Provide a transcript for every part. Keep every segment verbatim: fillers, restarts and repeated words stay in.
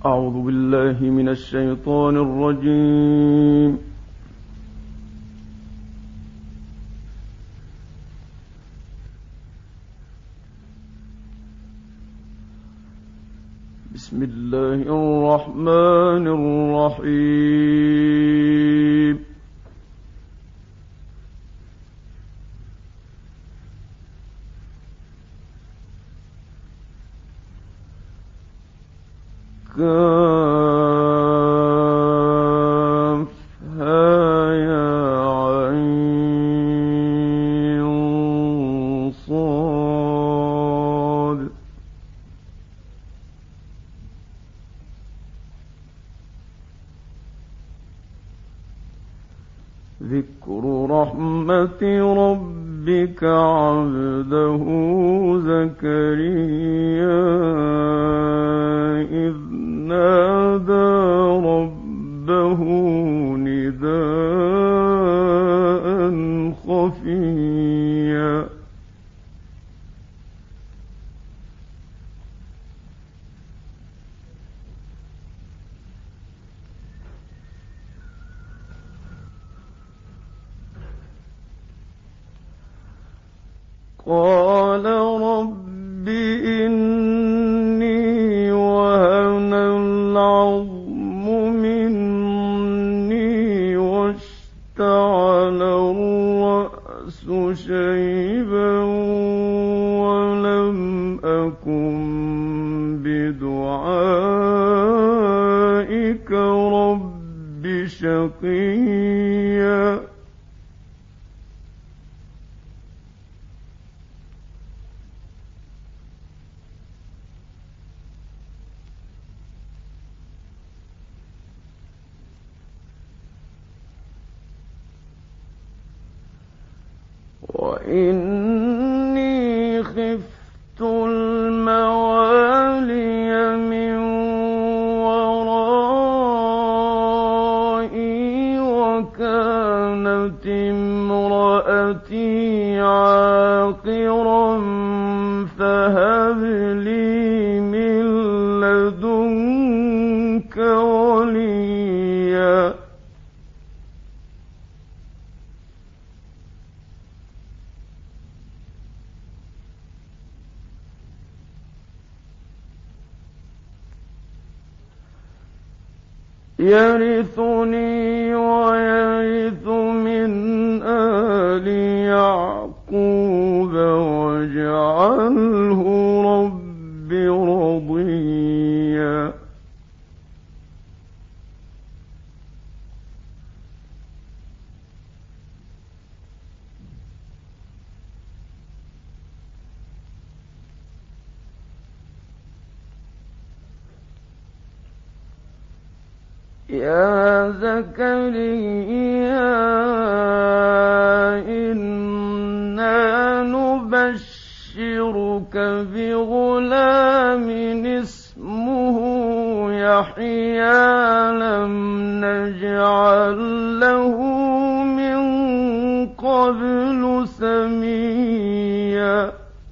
أعوذ بالله من الشيطان الرجيم. بسم الله الرحمن الرحيم. كافها يا عين صاد. ذكر رحمة ربك عبده زكريا إذ نادى ربه نداء خفيا. قال رب إني وهن العظم مني واشتعل الرأس شيبا ولم أكن بدعائك رب شقيا. وإني خفت الموالي من ورائي وكانت امرأتي عاقرا فهب لي من لدنك وليا. يرثني ويرث من آل يعقوب واجعله رب رضيا. يا زكريا إنا نبشرك بغلام اسمه يحيى لم نجعل له من قبل سميا.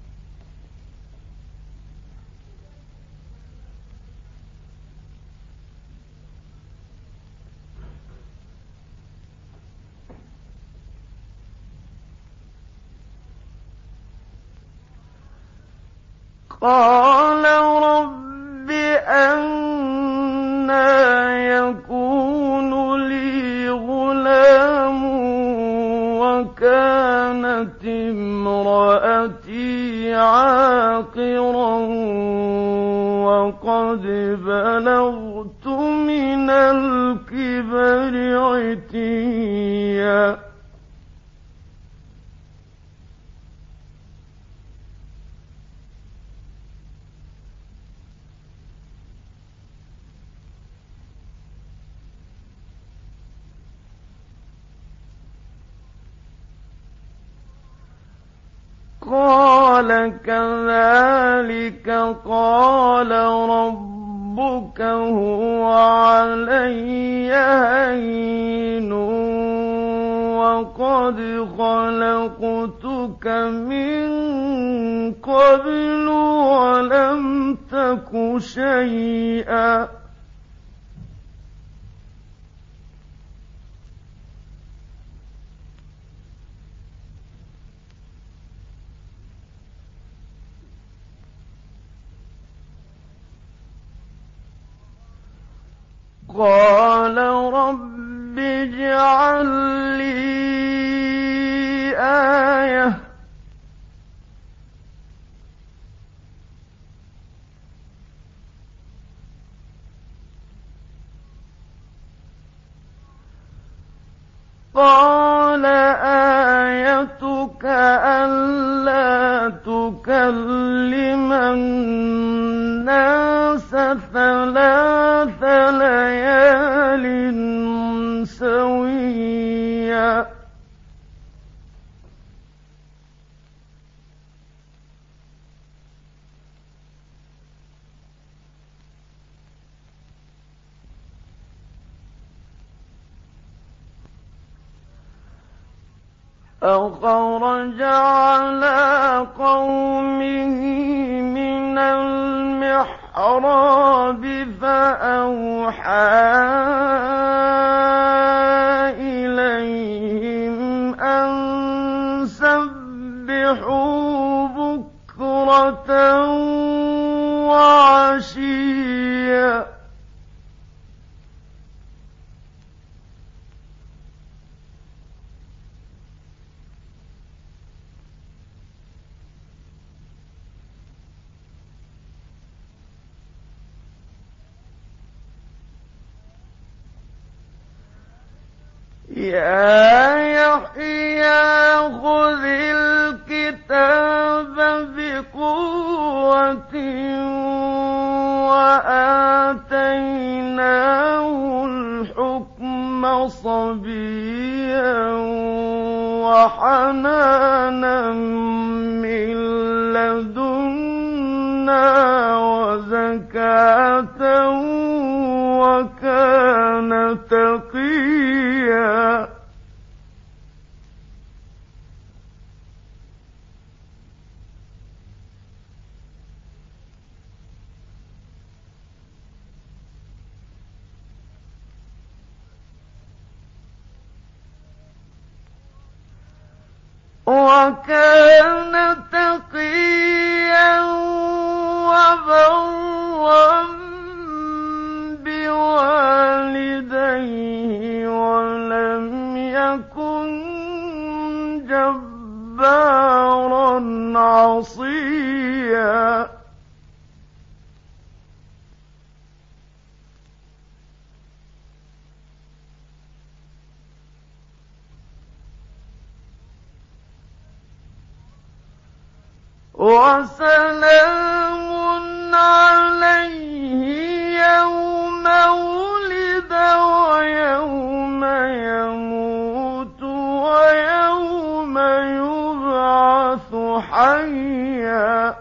قال رب أنى يكون لي غلام وكانت امرأتي عاقرا وقد بلغت من الكبر عتيا. قال كذلك قال ربك هو علي هين وقد خلقتك من قبل ولم تك شيئا. قال رب اجعل لي آية قال آيتك ألا تكلم الناس ثلاث ليال سويا فخرج على قومه من المحراب فأوحى إليهم أن سبحوا بكرة وعشيا يا يحيى خذ الكتاب بقوة وآتيناه الحكم صبيا وحنانا من لدنا وزكاة وكان تقيا وكان تقيا وبرا بوالديه ولم يكن جبارا عصيا وسلام عليه يوم ولد ويوم يموت ويوم يبعث حيا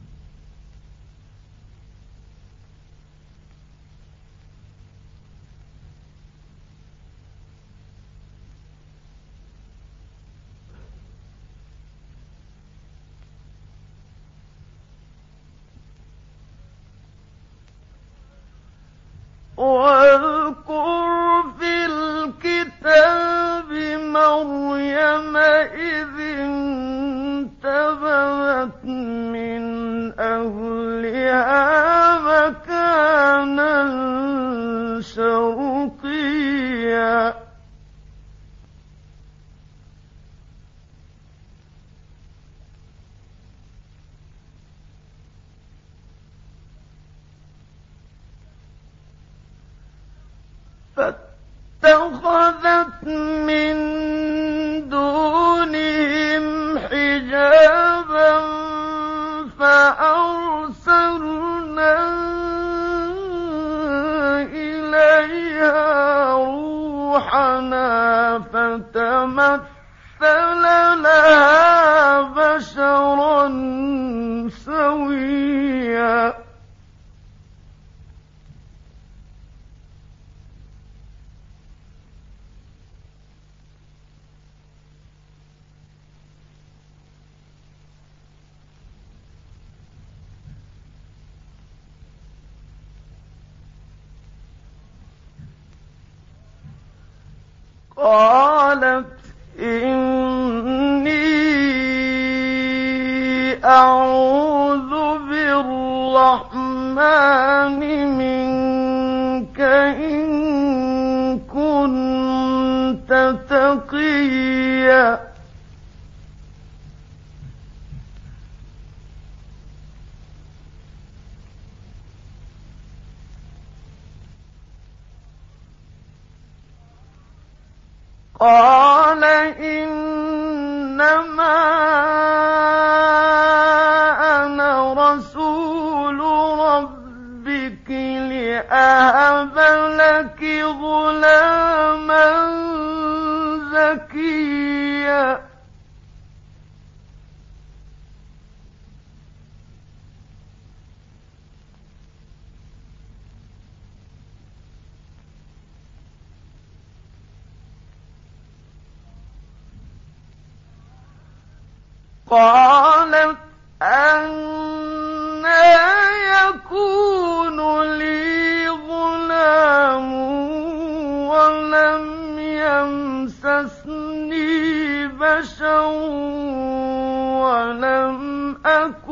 واذكر في الكتاب مريم إذ انتبذت من أهلها مكانا شرقيا فاتخذت من دونهم حجابا فأرسلنا إليها روحنا فتمثل لها بشرا سويا قالت إني أعوذ بالرحمن منك إن شقيا قال إنما أنا رسول ربك لأهب لك غلاما زكيا قالت أنى يكون لي غلام ولم يمسسني بشر ولم أك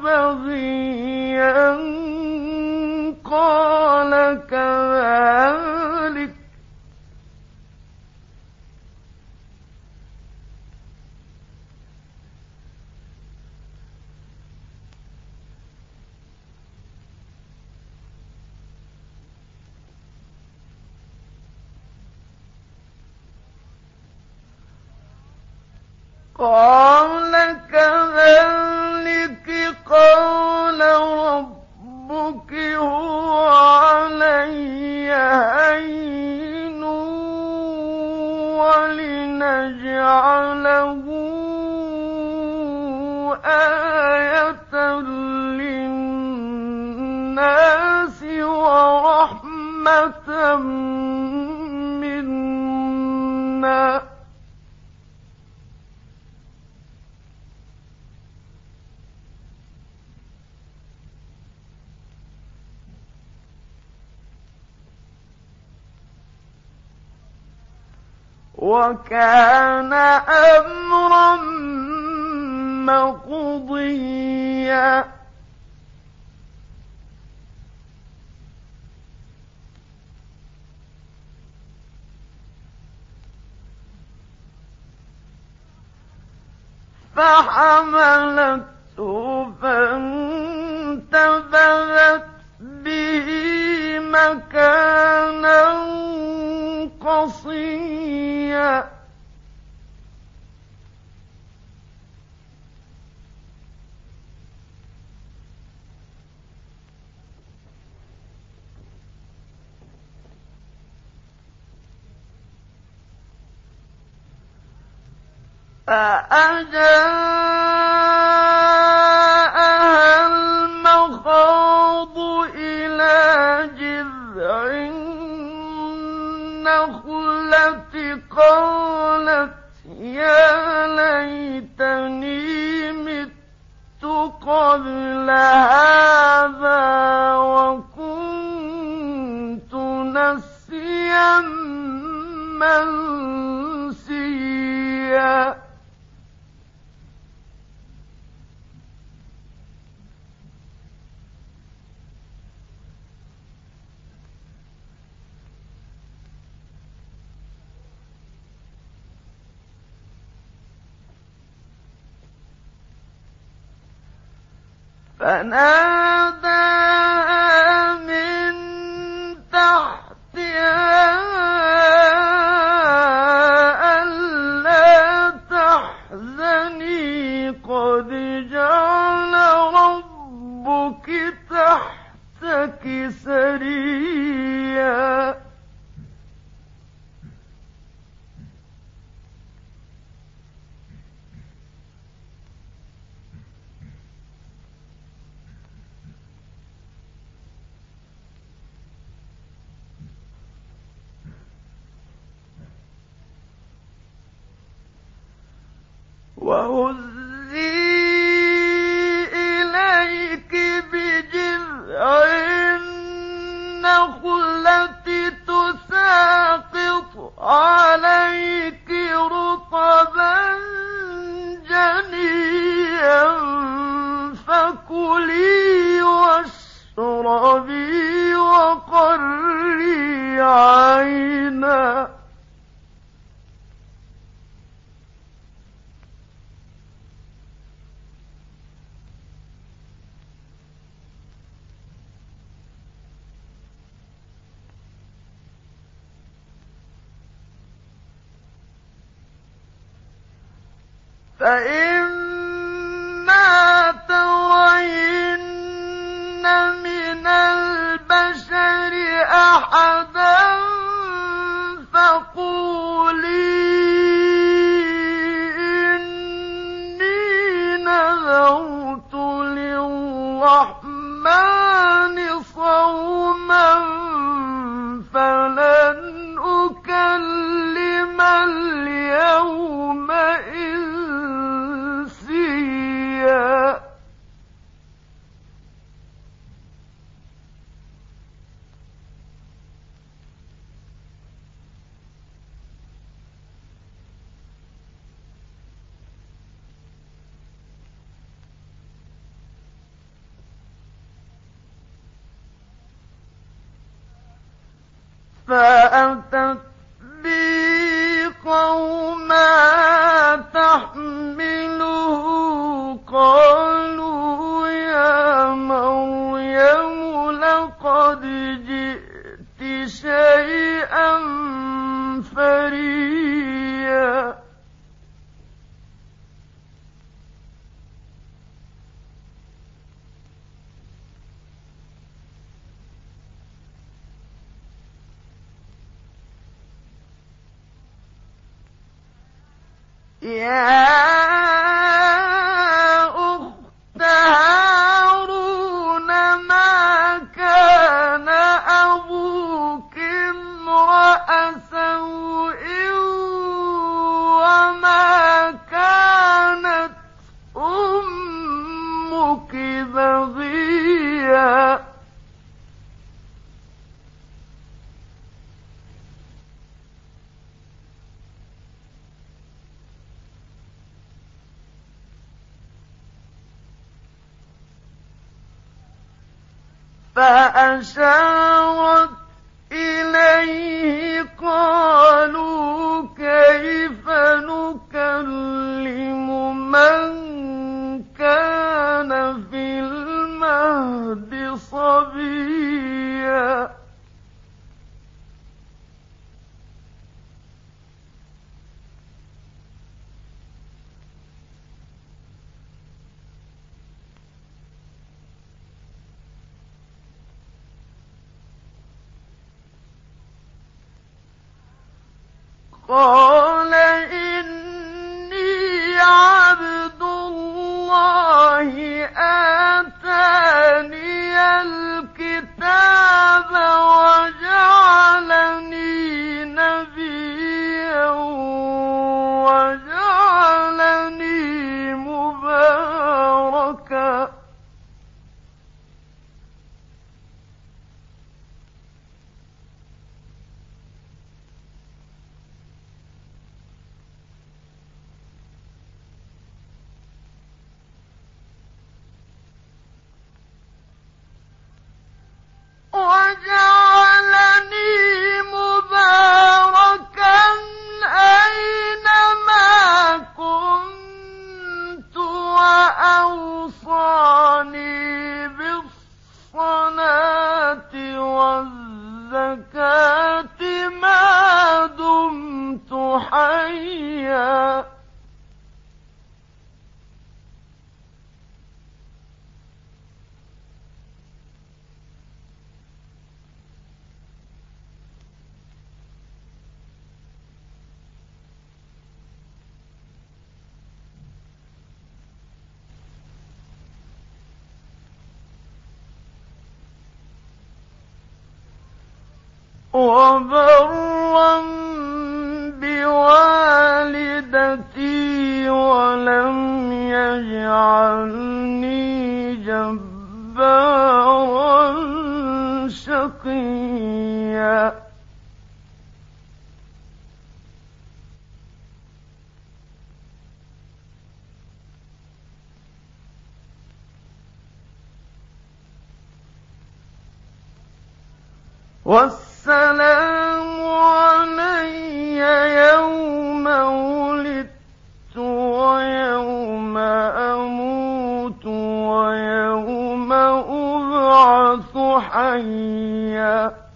بغيا قال كذلك قال كذلك قال ربك هو علي هين ولنجعله آية للناس ورحمة منا وكان أمرا مقضيا فحملته فانتبذت به مكانا قصيا فأجاءها المخاض إلى جذع النخلة قالت يا ليتني مت قبل هذا وكنت نسيا منسيا فناداها من تحتها ألا تحزني قد جعل ربك تحتك سريا وهزي إليك بجذع النخلة تساقط عليك رطبا جنيا فكلي واشربي وقري عينا فإما ترين من البشر أحدا فقولي إني نذرت للرحمن صوما فلن أكلم اليوم إنسيا. فأتت بي قوما تحمله قالوا يا مريم لقد جئت شيئا فريا. يا أخت هارون ما كان أبوك امرأ سوء وما كانت أمك بغيا. فأشارت إليه قالوا كيف نكلم من كان في المهد صبيا. قال إني عبد الله آتاني الكتاب وجعلني نبيا وجعلني مباركا وجعلني مباركا أينما كنت وأوصاني بالصلاة والزكاة ما دمت حيا. وبرا بوالدتي ولم يجعلني جبارا شقيا. والسلام علي يوم ولدت ويوم أموت ويوم أبعث حيا.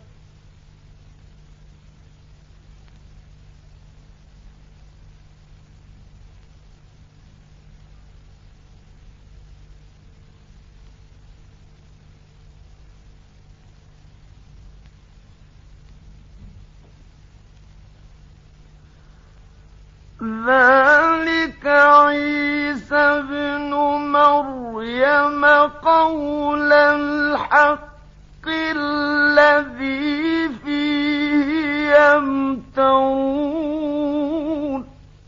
ذلك عيسى ابن مريم قول الحق الذي فيه يمترون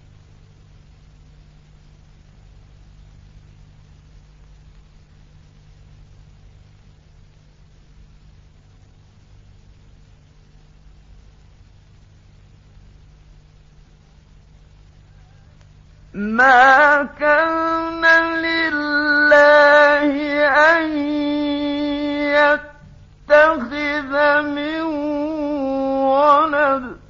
ما كان لله أن يتخذ من ولد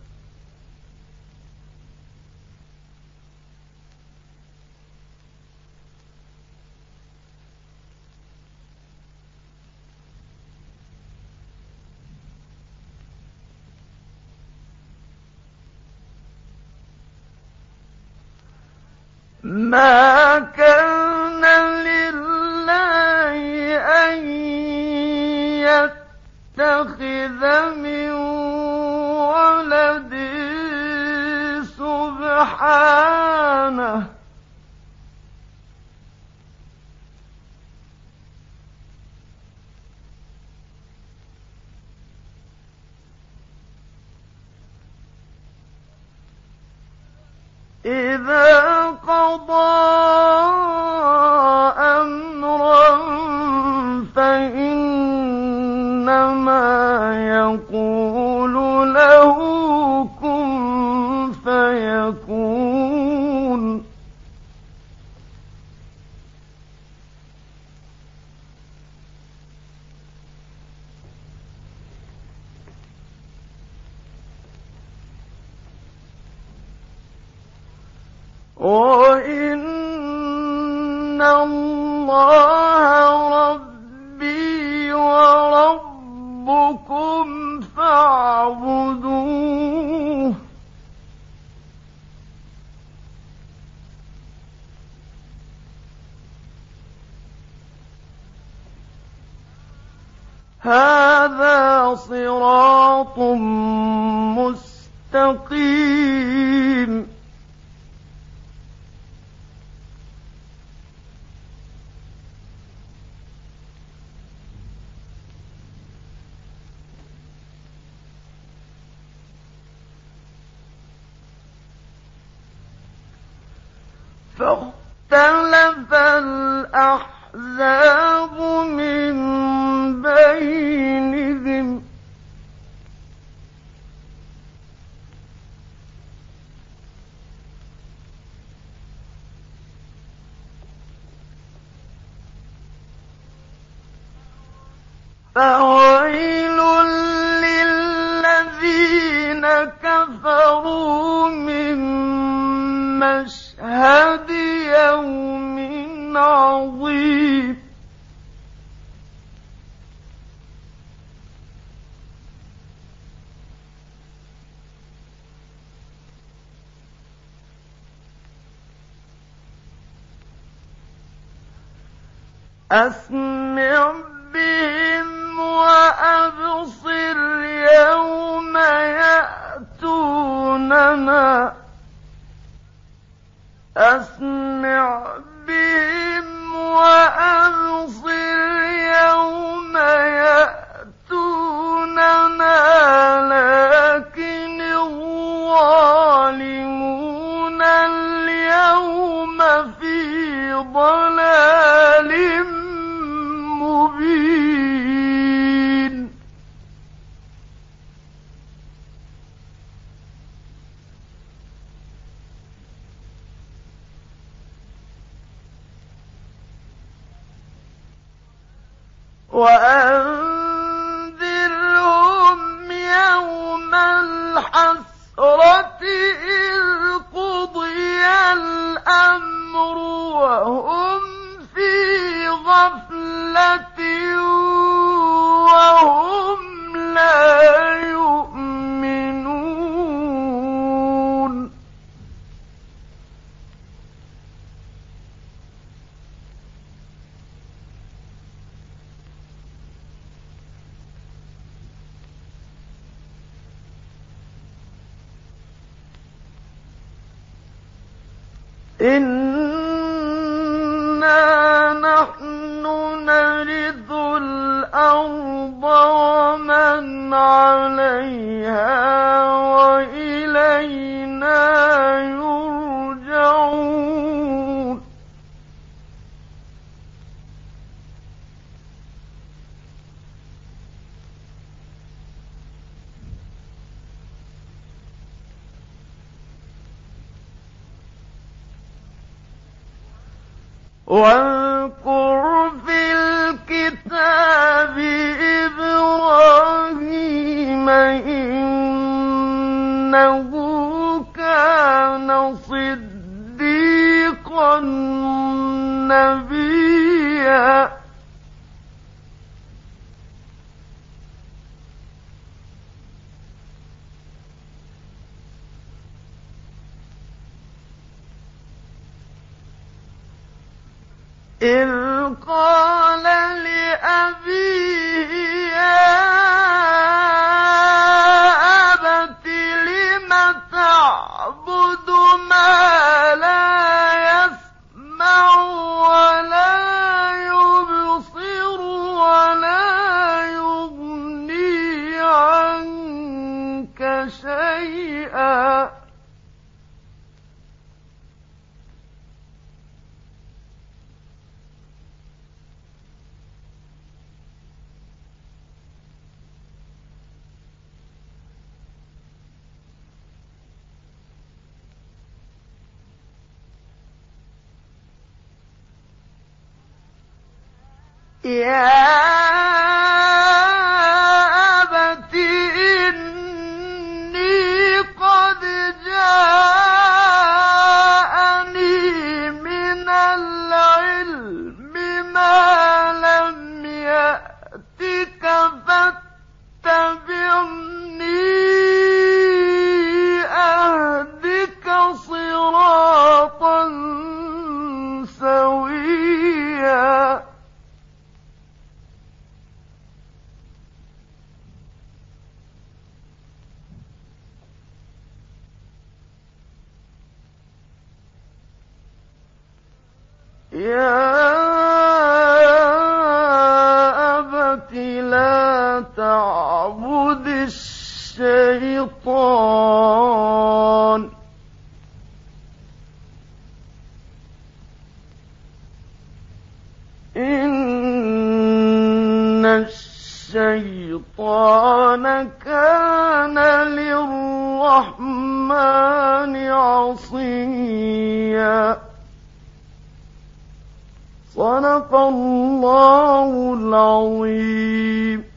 ما كان لله أن يتخذ من ولد سبحانه إذا قضى أمرا فإنما يقول له كن فيكون وإن الله ربي وربكم فاعبدوه هذا صراط مستقيم فاختلف الأحزاب من بينهم فويل للذين كفروا من مشهد يوم عظيم أسمع بهم وأبصر يوم يأتوننا أسمع بهم وأبصر يوم يأتوننا لكن الظالمون اليوم في ضلال مبين وأنذرهم يوم الحسرة إذ قضي الأمر وهم في غفلة وهم لا يؤمنون إنا نحن نرث الأرض ومن عليها وإلينا يرجعون واذكر في الكتاب إبراهيم إنه كان صديقا نبيا إذ قال لأبيه يا أبت لم تعبد ما لا يسمع ولا يبصر ولا يغني عنك شيئا يا أبت إني قد جاءني من العلم ما لم يأتك فاتبعني أهدك صراطا سويا يا أبت لا تعبد الشيطان إن الشيطان كان للرحمن عصيا صدق الله العظيم.